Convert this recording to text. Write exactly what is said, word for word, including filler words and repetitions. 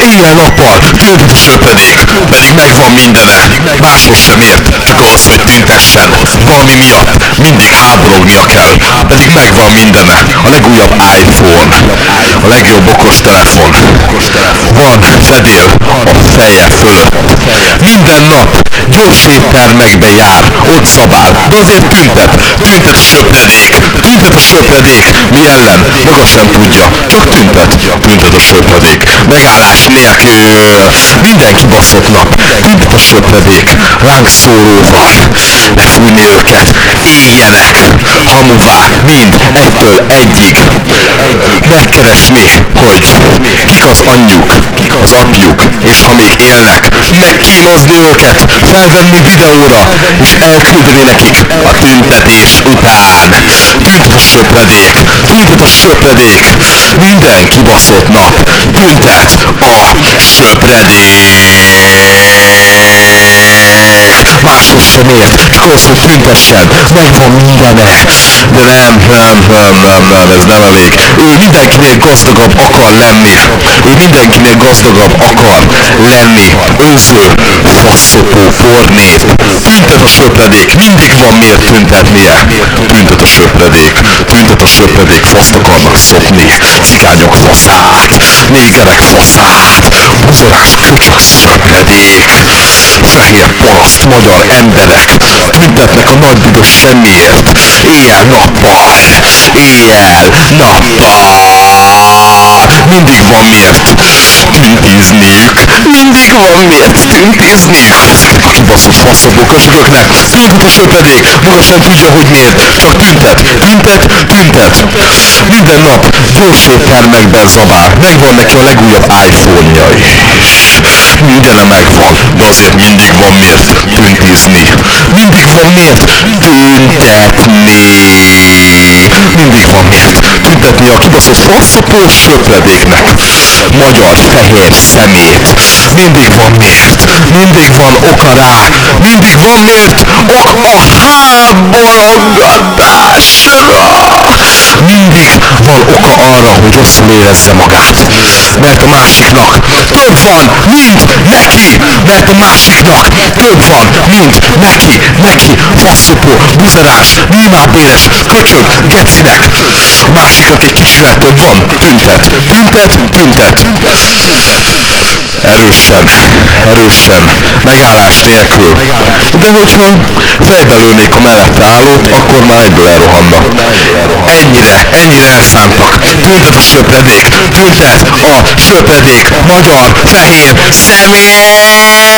éjjel-nappal tüntet a söpredék, pedig megvan mindene, máshoz sem ért, csak az, hogy tüntessen, valami miatt mindig háborognia kell, pedig megvan mindene, a legújabb iPhone, a legjobb okostelefon, van fedél a feje fölött, minden nap gyors éttermekbe jár, ott szabál, de azért tüntet, tüntet a söpredék, tüntet a söpredék, mi ellen, maga sem tudja, csak tüntet, tüntet a söpredék, megállás nélkül, minden kibaszott nap, tüntet a söpredék, ránk szólóval, lefújni őket, éljenek, hamuvá, mind, egytől egyig, megkeresni, hogy kik az anyjuk, kik az apjuk, és ha még élnek, megkínozni őket, felvenni videóra, és elküldeni nekik a tüntetés után. Tüntet a söpredék, tüntet a söpredék, minden kibaszott nap, tüntet a söpredék. Máshoz sem ért, csak az, hogy tüntessen, megvan mindene. De nem, nem, nem, nem, nem, ez nem elég. Ő mindenkinél gazdagabb akar lenni. Ő mindenkinél gazdagabb akar lenni. Önző, faszopó, fornép. Tüntet a söpredék, mindig van miért tüntetnie. Tüntet a söpredék, tüntet a söpredék, faszt akarnak szopni. Cigányok faszát, négerek faszát, buzolás kutyok söpredék. Fehér paraszt magyar emberek tüntetnek a nagy büdös semmiért. Éjjel-nappal, éjjel-nappal. Mindig van miért tüntizniük. Mindig van miért tüntizniük. Kibaszott faszopó köcsögöknek. Tüntet a söpredék, maga sem tudja, hogy miért. Csak tüntet, tüntet, tüntet. Minden nap gyors éttermekben zabál. Megvan neki a legújabb iPhone-ja is. Mindene megvan, de azért mindig van miért tüntizni. Mindig van miért tüntetni. Mindig van miért tüntetni a kibaszott faszopó söpredéknek. Magyar fehér szemét. Mindig van miért. Mindig van oka rá. Mindig van miért ok a háborogatásra. Mindig van oka arra, hogy rosszul érezze magát. Mert a másiknak több van, mint neki. Mert a másiknak több van, mint neki. Neki, faszopó, buzerás, minimálbéres, köcsög, gecinek. A másiknak egy kicsivel több van. Tüntet, tüntet, tüntet. Erősen, erősen, megállás nélkül. De hogyha fejbe lőnék a mellette állót, akkor már egyből elrohannak. Ennyire, ennyire elszántak. Tüntet a söpredék, tüntet a söpredék, magyar, fehér, személy!